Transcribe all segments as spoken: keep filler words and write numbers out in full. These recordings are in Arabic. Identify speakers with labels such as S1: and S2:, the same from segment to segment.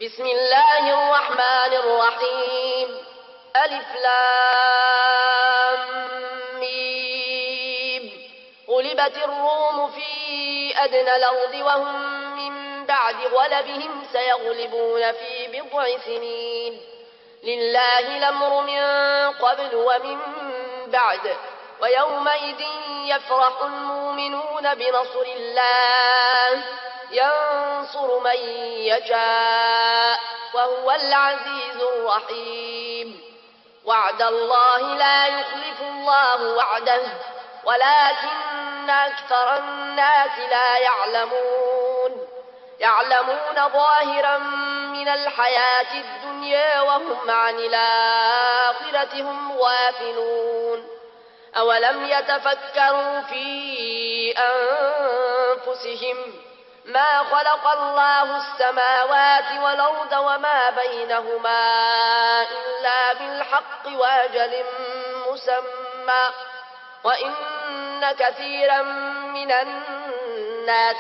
S1: بسم الله الرحمن الرحيم. ألف لام ميم. غلبت الروم في أدنى الأرض وهم من بعد غلبهم سيغلبون في بضع سنين. لله الأمر من قبل ومن بعد ويومئذ يفرح المؤمنون بنصر الله ينصر من يشاء وهو العزيز الرحيم. وعد الله لا يخلف الله وعده ولكن أكثر الناس لا يعلمون يعلمون ظاهرا من الحياة الدنيا وهم عن الآخرة هم غافلون. أولم يتفكروا في أنفسهم ما خلق الله السماوات والأرض وما بينهما إلا بالحق وأجل مسمى وإن كثيرا من الناس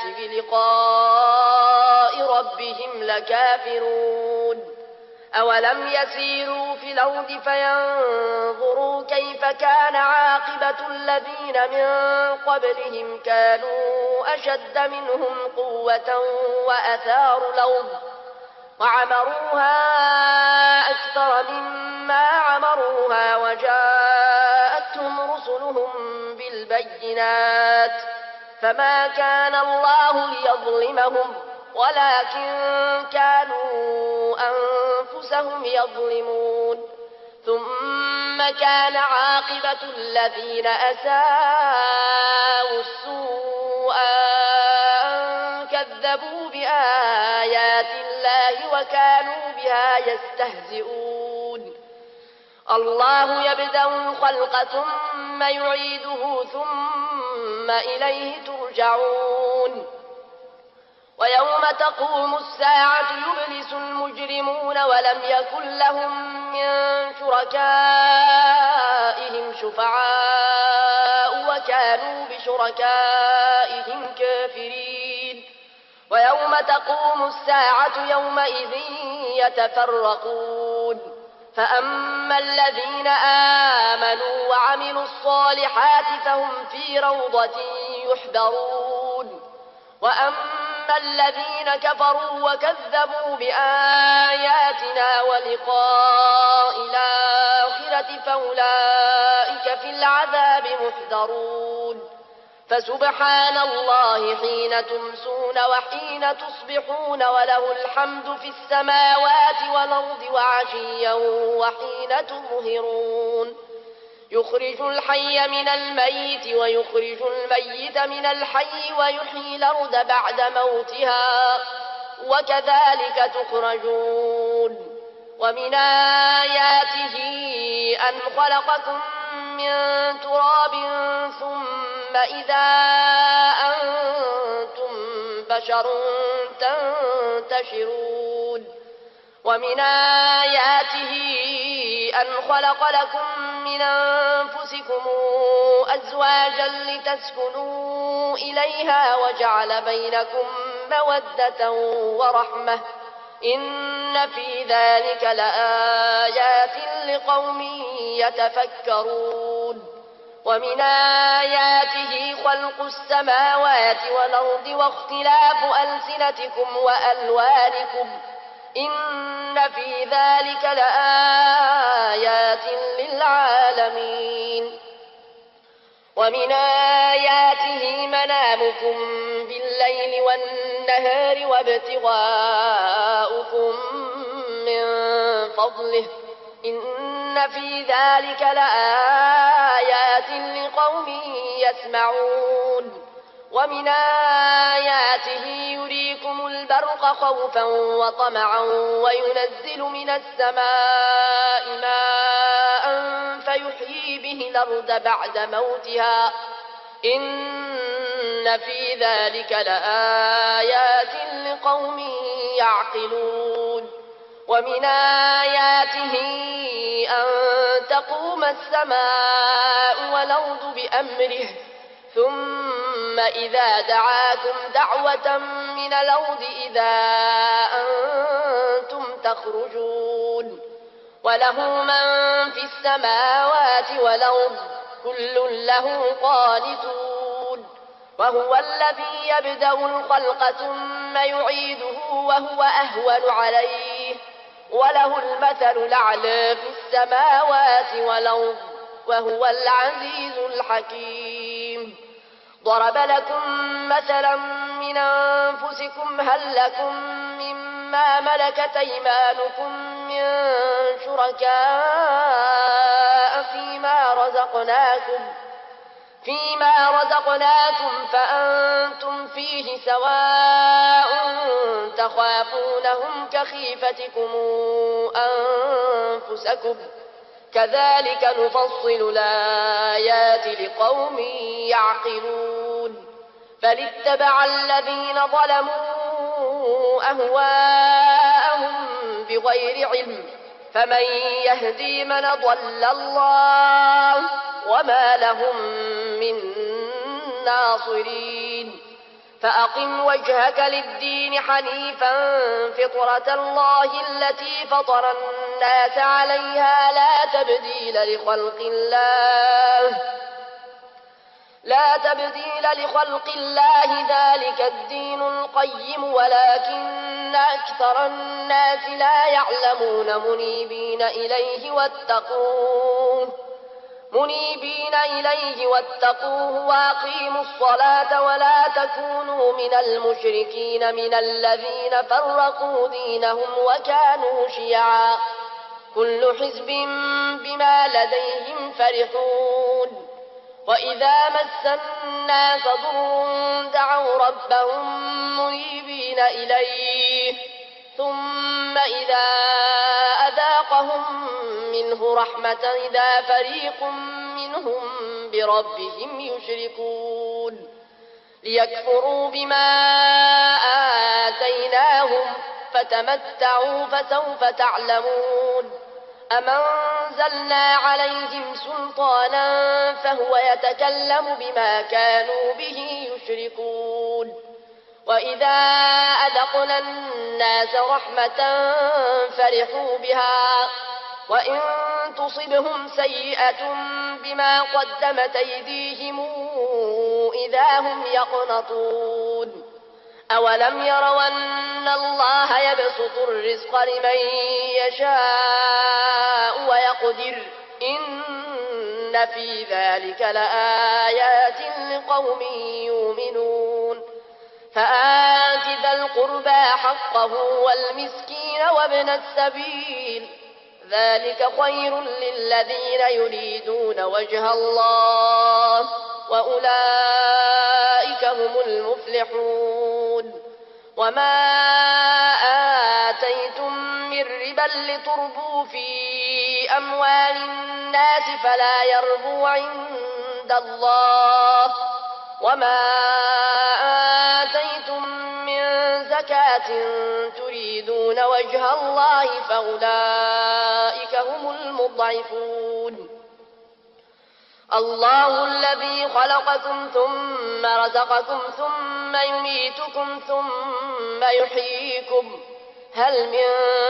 S1: بلقاء ربهم لكافرون. أولم يسيروا في الأرض فينظروا كيف كان عاقبة الذين من قبلهم كانوا أشد منهم قوة وأثاروا الأرض وعمروها أكثر مما عمروها وجاءتهم رسلهم بالبينات فما كان الله ليظلمهم ولكن كانوا أنفسهم يظلمون. ثم كان عاقبة الذين أساءوا السوء أن كذبوا بآيات الله وكانوا بها يستهزئون. الله يبدأ الخلق ثم يعيده ثم إليه ترجعون. ويوم تقوم الساعة يبلس المجرمون ولم يكن لهم من شركائهم شفعاء وكانوا بشركائهم كافرين. ويوم تقوم الساعة يومئذ يتفرقون فأما الذين آمنوا وعملوا الصالحات فهم في روضة يحبرون وأما الذين كفروا وكذبوا بآياتنا ولقاء الآخرة فأولئك في العذاب محضرون. فسبحان الله حين تمسون وحين تصبحون وله الحمد في السماوات والأرض وعشيا وحين تظهرون. يخرج الحي من الميت ويخرج الميت من الحي ويحيي الأرض بعد موتها وكذلك تخرجون. ومن آياته أن خلقكم من تراب ثم إذا أنتم بشر تنتشرون. ومن آياته أن خلق لكم من أنفسكم أزواجا لتسكنوا إليها وجعل بينكم مودة ورحمة إن في ذلك لآيات لقوم يتفكرون. ومن آياته خلق السماوات والأرض واختلاف ألسنتكم وألوانكم إن في ذلك لآيات للعالمين. ومن آياته منامكم بالليل والنهار وابتغاؤكم من فضله إن في ذلك لآيات لقوم يسمعون. ومن آياته يريكم البرق خوفا وطمعا وينزل من السماء ماء فيحيي به الأرض بعد موتها إن في ذلك لآيات لقوم يعقلون. ومن آياته أن تقوم السماء والأرض بأمره ثم إذا دعاكم دعوة من الأرض إذا أنتم تخرجون وله من في السماوات والأرض كل له قانتون وهو الذي يبدأ الخلق ثم يعيده وهو أهون عليه وله المثل الأعلى في السماوات والأرض وهو العزيز الحكيم ضرب لكم مثلا من أنفسكم هل لكم مما ملكت أيمانكم من شركاء فيما رزقناكم فيما رزقناكم فأنتم فيه سواء تخافونهم كخيفتكم أنفسكم كذلك نفصل الآيات لقوم يعقلون بل اتبع الذين ظلموا أهواءهم بغير علم فمن يهدي من ضل الله وما لهم من ناصرين فأقم وجهك للدين حنيفا فطرة الله التي فطر الناس عليها لا تبديل لخلق الله لا تبديل لخلق الله ذلك الدين القيم ولكن أكثر الناس لا يعلمون منيبين إليه واتقوه منيبين إليه واتقوه وأقيموا الصلاة ولا تكونوا من المشركين من الذين فرقوا دينهم وكانوا شيعا كل حزب بما لديهم فرحون وإذا مس الناس ضر دعوا ربهم منيبين إليه ثم إذا أذاقهم منه رحمة إذا فريق منهم بربهم يشركون ليكفروا بما آتيناهم فتمتعوا فسوف تعلمون أم أنزلنا عليهم سلطانا فهو يتكلم بما كانوا به يشركون وإذا أذقنا الناس رحمة فرحوا بها وإن تصبهم سيئة بما قدمت أيديهم إذا هم يقنطون أولم يروا أن الله يبسط الرزق لمن يشاء ويقدر إن في ذلك لآيات لقوم يؤمنون فآت ذا القربى حقه والمسكين وابن السبيل ذلك خير للذين يريدون وجه الله وأولئك هم المفلحون وما آتيتم من ربا لتربوا في أموال الناس فلا يربو عند الله وما آتيتم من زكاة تريدون وجه الله فأولئك هم المضعفون الله الذي خلقكم ثم رزقكم ثم يميتكم ثم يحييكم هل من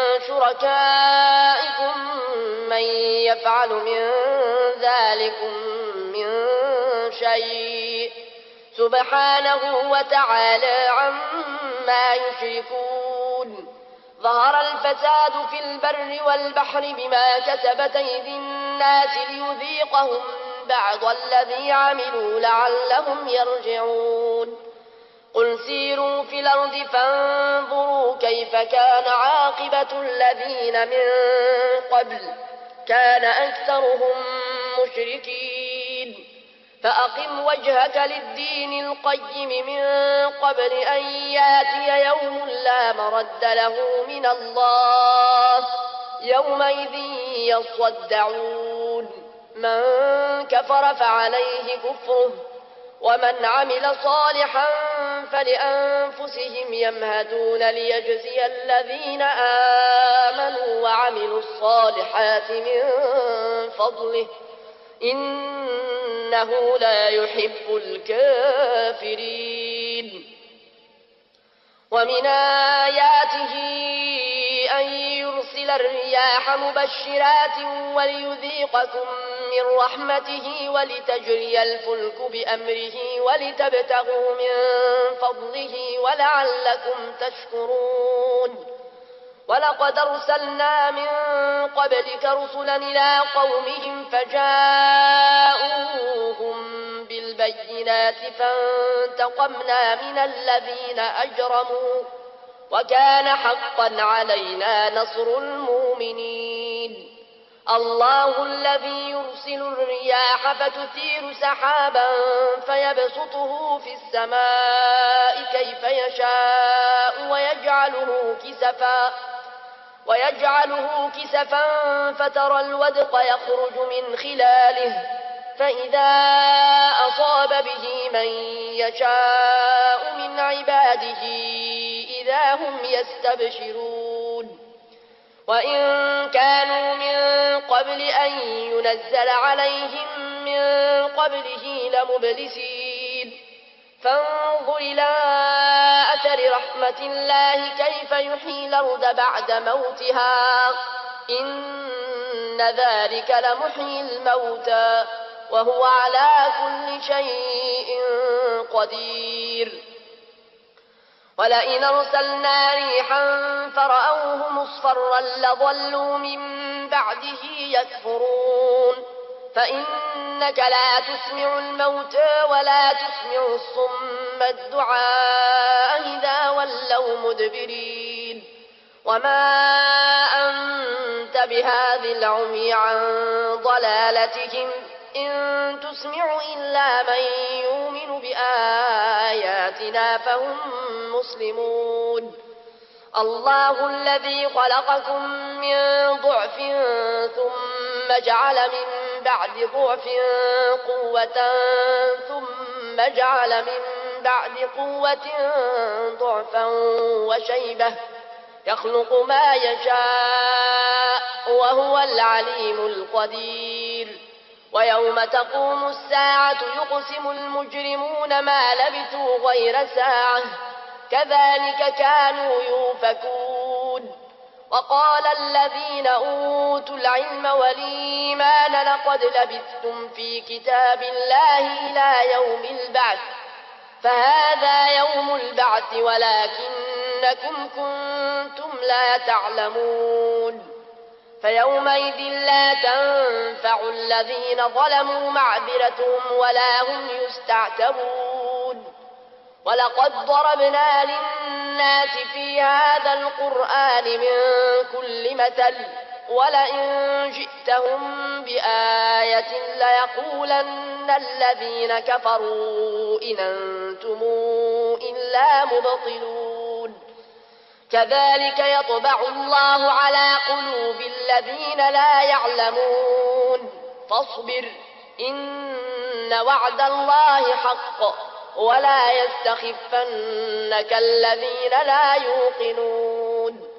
S1: شركائكم من يفعل من ذلكم من شيء سبحانه وتعالى عما يشركون ظهر الفساد في البر والبحر بما كسبت أيدي الناس ليذيقهم بعض الذي عملوا لعلهم يرجعون قل سيروا في الأرض فانظروا كيف كان عاقبة الذين من قبل كان أكثرهم مشركين فأقم وجهك للدين القيم من قبل أن ياتي يوم لا مرد له من الله يومئذ يصدعون من كفر فعليه كفره ومن عمل صالحا فلأنفسهم يمهدون ليجزي الذين آمنوا وعملوا الصالحات من فضله إنه لا يحب الكافرين ومن آياته أن ليرسل الرياح مبشرات وليذيقكم من رحمته ولتجري الفلك بأمره ولتبتغوا من فضله ولعلكم تشكرون ولقد أرسلنا من قبلك رسلا إلى قومهم فجاءوهم بالبينات فانتقمنا من الذين أجرموا وكان حقا علينا نصر المؤمنين الله الذي يرسل الرياح فتثير سحابا فيبسطه في السماء كيف يشاء ويجعله كسفا ويجعله كسفا فترى الودق يخرج من خلاله فإذا أصاب به من يشاء من عباده إذا هم يستبشرون وإن كانوا من قبل أن ينزل عليهم من قبله لمبلسين فانظر إلى أثر رحمة الله كيف يحيي الأرض بعد موتها إن ذلك لمحيي الموتى وهو على كل شيء قدير ولئن أرسلنا ريحا فرأوه مصفرا لظلوا من بعده يكفرون فإنك لا تسمع الموتى ولا تسمع الصم الدعاء إذا ولوا مدبرين وما أنت بهذه العمي عن ضلالتهم إن تسمع إلا من يؤمن بآياتنا فهم مسلمون الله الذي خلقكم من ضعف ثم جعل من بعد ضعف قوة ثم جعل من بعد قوة ضعفا وشيبة يخلق ما يشاء وهو العليم القدير ويوم تقوم الساعة يقسم المجرمون ما لبثوا غير ساعة كذلك كانوا يؤفكون وقال الذين أوتوا العلم والإيمان لقد لبثتم في كتاب الله إلى يوم البعث فهذا يوم البعث ولكنكم كنتم لا تعلمون فيومئذ لا تنفع الذين ظلموا معذرتهم ولا هم يستعتبون ولقد ضربنا للناس في هذا القرآن من كل مثل ولئن جئتهم بآية ليقولن الذين كفروا إن أنتم إلا مبطلون كذلك يطبع الله على قلوب الذين لا يعلمون فاصبر إن وعد الله حق ولا يستخفنك الذين لا يوقنون